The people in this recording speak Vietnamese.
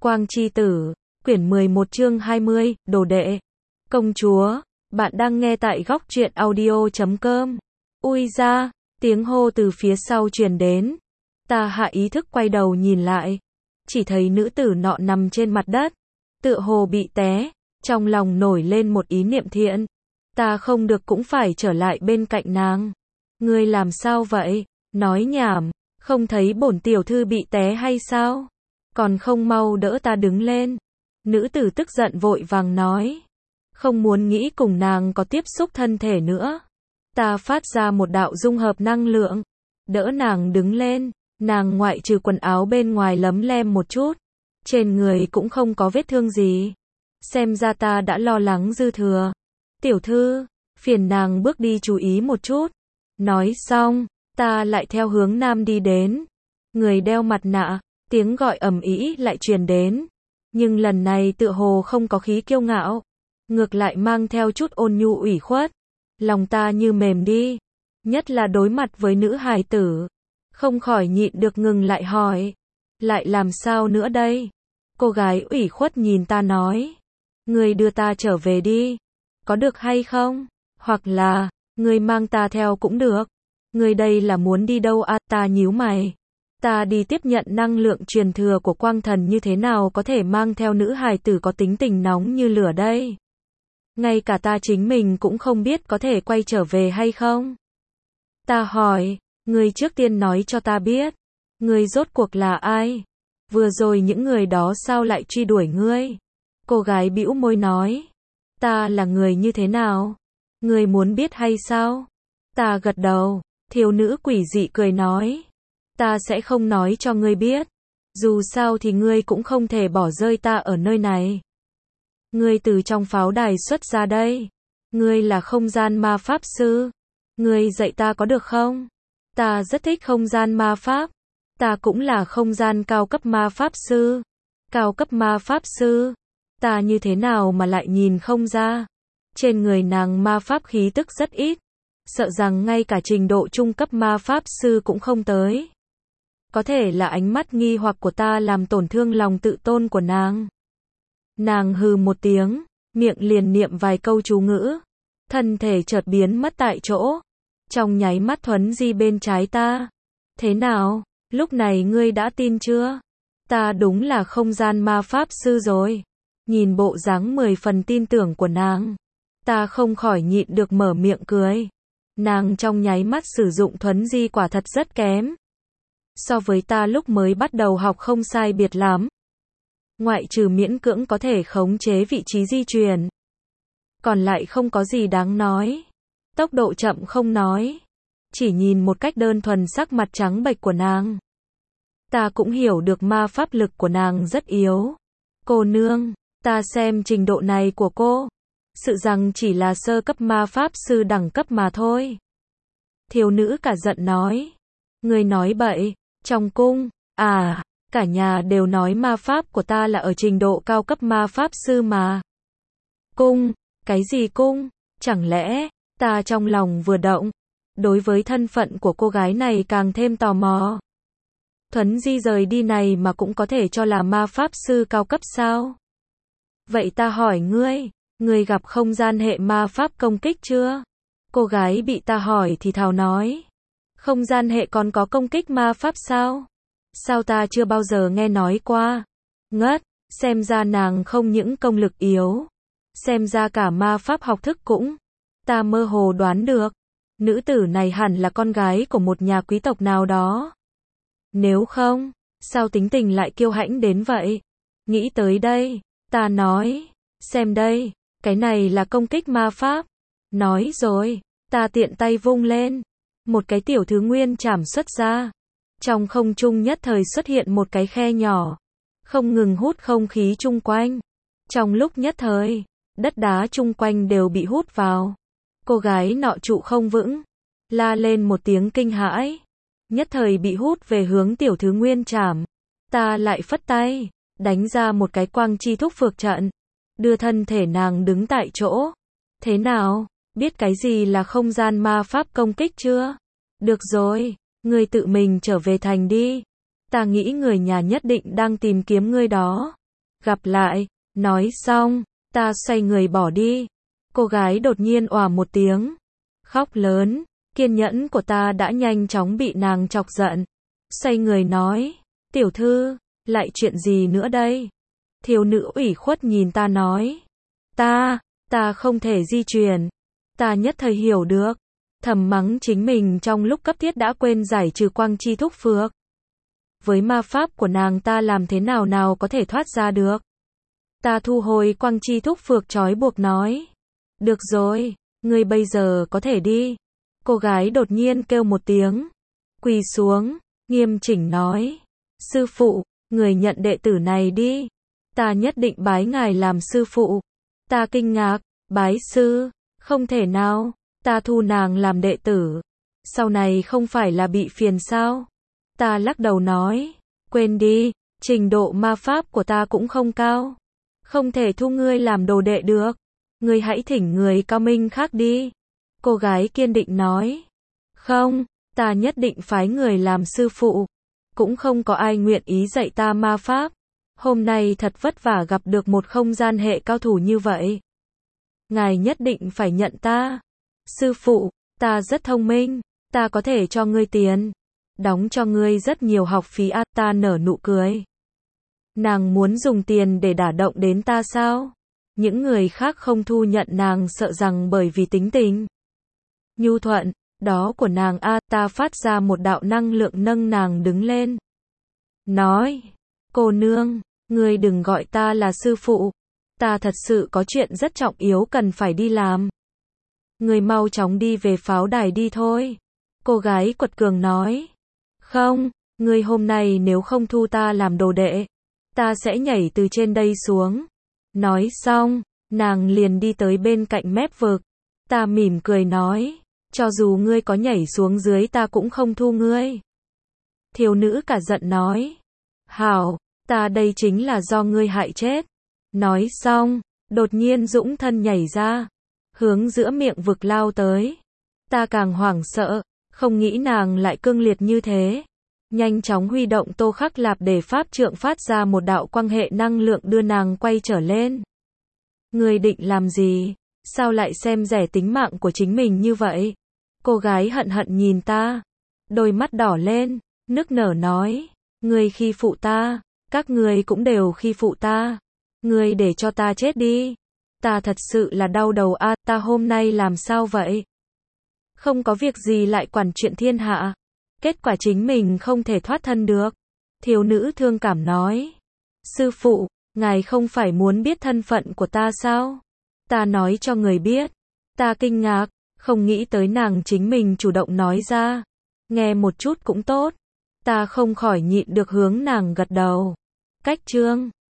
Quang Chi Tử, quyển 11 chương 20, đồ đệ. Công chúa, bạn đang nghe tại góc truyện audio.com. Ui ra, tiếng hô từ phía sau truyền đến. Ta hạ ý thức quay đầu nhìn lại. Chỉ thấy nữ tử nọ nằm trên mặt đất. Tựa hồ bị té, trong lòng nổi lên một ý niệm thiện. Ta không được cũng phải trở lại bên cạnh nàng. Ngươi làm sao vậy? Nói nhảm, không thấy bổn tiểu thư bị té hay sao? Còn không mau đỡ ta đứng lên. Nữ tử tức giận vội vàng nói. Không muốn nghĩ cùng nàng có tiếp xúc thân thể nữa. Ta phát ra một đạo dung hợp năng lượng. Đỡ nàng đứng lên. Nàng ngoại trừ quần áo bên ngoài lấm lem một chút. Trên người cũng không có vết thương gì. Xem ra ta đã lo lắng dư thừa. Tiểu thư, phiền nàng bước đi chú ý một chút. Nói xong, ta lại theo hướng nam đi đến. Người đeo mặt nạ, tiếng gọi ầm ĩ lại truyền đến. Nhưng lần này tựa hồ không có khí kiêu ngạo. Ngược lại mang theo chút ôn nhu ủy khuất. Lòng ta như mềm đi. Nhất là đối mặt với nữ hài tử. Không khỏi nhịn được ngừng lại hỏi. Lại làm sao nữa đây? Cô gái ủy khuất nhìn ta nói. Người đưa ta trở về đi. Có được hay không? Hoặc là, người mang ta theo cũng được. Người đây là muốn đi đâu à? Ta nhíu mày. Ta đi tiếp nhận năng lượng truyền thừa của quang thần như thế nào có thể mang theo nữ hài tử có tính tình nóng như lửa đây? Ngay cả ta chính mình cũng không biết có thể quay trở về hay không? Ta hỏi, người trước tiên nói cho ta biết. Người rốt cuộc là ai? Vừa rồi những người đó sao lại truy đuổi ngươi? Cô gái bĩu môi nói. Ta là người như thế nào? Ngươi muốn biết hay sao? Ta gật đầu. Thiếu nữ quỷ dị cười nói. Ta sẽ không nói cho ngươi biết. Dù sao thì ngươi cũng không thể bỏ rơi ta ở nơi này. Ngươi từ trong pháo đài xuất ra đây. Ngươi là không gian ma pháp sư. Ngươi dạy ta có được không? Ta rất thích không gian ma pháp. Ta cũng là không gian cao cấp ma pháp sư. Cao cấp ma pháp sư? Ta như thế nào mà lại nhìn không ra? Trên người nàng ma pháp khí tức rất ít. Sợ rằng ngay cả trình độ trung cấp ma pháp sư cũng không tới. Có thể là ánh mắt nghi hoặc của ta làm tổn thương lòng tự tôn của nàng. Nàng hừ một tiếng, miệng liền niệm vài câu chú ngữ. Thân thể chợt biến mất tại chỗ. Trong nháy mắt thuấn di bên trái ta. Thế nào, lúc này ngươi đã tin chưa? Ta đúng là không gian ma pháp sư rồi. Nhìn bộ dáng 10 phần tin tưởng của nàng. Ta không khỏi nhịn được mở miệng cười. Nàng trong nháy mắt sử dụng thuấn di quả thật rất kém. So với ta lúc mới bắt đầu học không sai biệt lắm. Ngoại trừ miễn cưỡng có thể khống chế vị trí di chuyển. Còn lại không có gì đáng nói. Tốc độ chậm không nói. Chỉ nhìn một cách đơn thuần sắc mặt trắng bệch của nàng. Ta cũng hiểu được ma pháp lực của nàng rất yếu. Cô nương, ta xem trình độ này của cô. Sự rằng chỉ là sơ cấp ma pháp sư đẳng cấp mà thôi. Thiếu nữ cả giận nói. Người nói bậy, trong cung, à, cả nhà đều nói ma pháp của ta là ở trình độ cao cấp ma pháp sư mà. Cung, cái gì cung? Chẳng lẽ, ta trong lòng vừa động. Đối với thân phận của cô gái này càng thêm tò mò. Thuấn di rời đi này mà cũng có thể cho là ma pháp sư cao cấp sao? Vậy ta hỏi ngươi, ngươi gặp không gian hệ ma pháp công kích chưa? Cô gái bị ta hỏi thì thào nói. Không gian hệ còn có công kích ma pháp sao? Sao ta chưa bao giờ nghe nói qua? Ngất, xem ra nàng không những công lực yếu. Xem ra cả ma pháp học thức cũng. Ta mơ hồ đoán được. Nữ tử này hẳn là con gái của một nhà quý tộc nào đó. Nếu không, sao tính tình lại kiêu hãnh đến vậy? Nghĩ tới đây, ta nói, xem đây, cái này là công kích ma pháp. Nói rồi, ta tiện tay vung lên. Một cái tiểu thứ nguyên chảm xuất ra. Trong không trung nhất thời xuất hiện một cái khe nhỏ. Không ngừng hút không khí chung quanh. Trong lúc nhất thời, đất đá chung quanh đều bị hút vào. Cô gái nọ trụ không vững. La lên một tiếng kinh hãi. Nhất thời bị hút về hướng tiểu thứ nguyên chảm. Ta lại phất tay. Đánh ra một cái quang chi thúc phược trận. Đưa thân thể nàng đứng tại chỗ. Thế nào? Biết cái gì là không gian ma pháp công kích chưa? Được rồi, ngươi tự mình trở về thành đi. Ta nghĩ người nhà nhất định đang tìm kiếm ngươi đó. gặp lại. Nói xong, ta xoay người bỏ đi. Cô gái đột nhiên òa một tiếng, khóc lớn. Kiên nhẫn của ta đã nhanh chóng bị nàng chọc giận. Xoay người nói, tiểu thư, lại chuyện gì nữa đây? Thiếu nữ ủy khuất nhìn ta nói, ta không thể di chuyển. Ta nhất thời hiểu được, thầm mắng chính mình trong lúc cấp thiết đã quên giải trừ quang chi thúc phược. Với ma pháp của nàng ta làm thế nào có thể thoát ra được. Ta thu hồi quang chi thúc phược trói buộc nói, được rồi, ngươi bây giờ có thể đi. Cô gái đột nhiên kêu một tiếng, quỳ xuống, nghiêm chỉnh nói, sư phụ, người nhận đệ tử này đi. Ta nhất định bái ngài làm sư phụ. Ta kinh ngạc, bái sư, không thể nào, ta thu nàng làm đệ tử. Sau này không phải là bị phiền sao? Ta lắc đầu nói, quên đi, trình độ ma pháp của ta cũng không cao. Không thể thu ngươi làm đồ đệ được. Ngươi hãy thỉnh người cao minh khác đi. Cô gái kiên định nói, không, ta nhất định phái người làm sư phụ. Cũng không có ai nguyện ý dạy ta ma pháp. Hôm nay thật vất vả gặp được một không gian hệ cao thủ như vậy. Ngài nhất định phải nhận ta. Sư phụ, ta rất thông minh, ta có thể cho ngươi tiền. Đóng cho ngươi rất nhiều học phí à, ta nở nụ cười. Nàng muốn dùng tiền để đả động đến ta sao? Những người khác không thu nhận nàng sợ rằng bởi vì tính tình nhu thuận, đó của nàng a, ta phát ra một đạo năng lượng nâng nàng đứng lên. Nói, cô nương, ngươi đừng gọi ta là sư phụ. Ta thật sự có chuyện rất trọng yếu cần phải đi làm. Ngươi mau chóng đi về pháo đài đi thôi. Cô gái quật cường nói. Không, ngươi hôm nay nếu không thu ta làm đồ đệ, ta sẽ nhảy từ trên đây xuống. Nói xong, nàng liền đi tới bên cạnh mép vực. Ta mỉm cười nói, cho dù ngươi có nhảy xuống dưới ta cũng không thu ngươi. Thiếu nữ cả giận nói, hảo, ta đây chính là do ngươi hại chết. Nói xong, đột nhiên dũng thân nhảy ra, hướng giữa miệng vực lao tới. Ta càng hoảng sợ, không nghĩ nàng lại cương liệt như thế. Nhanh chóng huy động Tô Khắc Lạp để pháp trượng phát ra một đạo quang hệ năng lượng đưa nàng quay trở lên. Ngươi định làm gì? Sao lại xem rẻ tính mạng của chính mình như vậy? Cô gái hận hận nhìn ta, đôi mắt đỏ lên, nức nở nói, ngươi khi phụ ta, các ngươi cũng đều khi phụ ta. Ngươi để cho ta chết đi. Ta thật sự là đau đầu a, ta hôm nay làm sao vậy? Không có việc gì lại quản chuyện thiên hạ. Kết quả chính mình không thể thoát thân được. Thiếu nữ thương cảm nói, sư phụ, ngài không phải muốn biết thân phận của ta sao? Ta nói cho người biết. Ta kinh ngạc, không nghĩ tới nàng chính mình chủ động nói ra. Nghe một chút cũng tốt. Ta không khỏi nhịn được hướng nàng gật đầu. Cách chương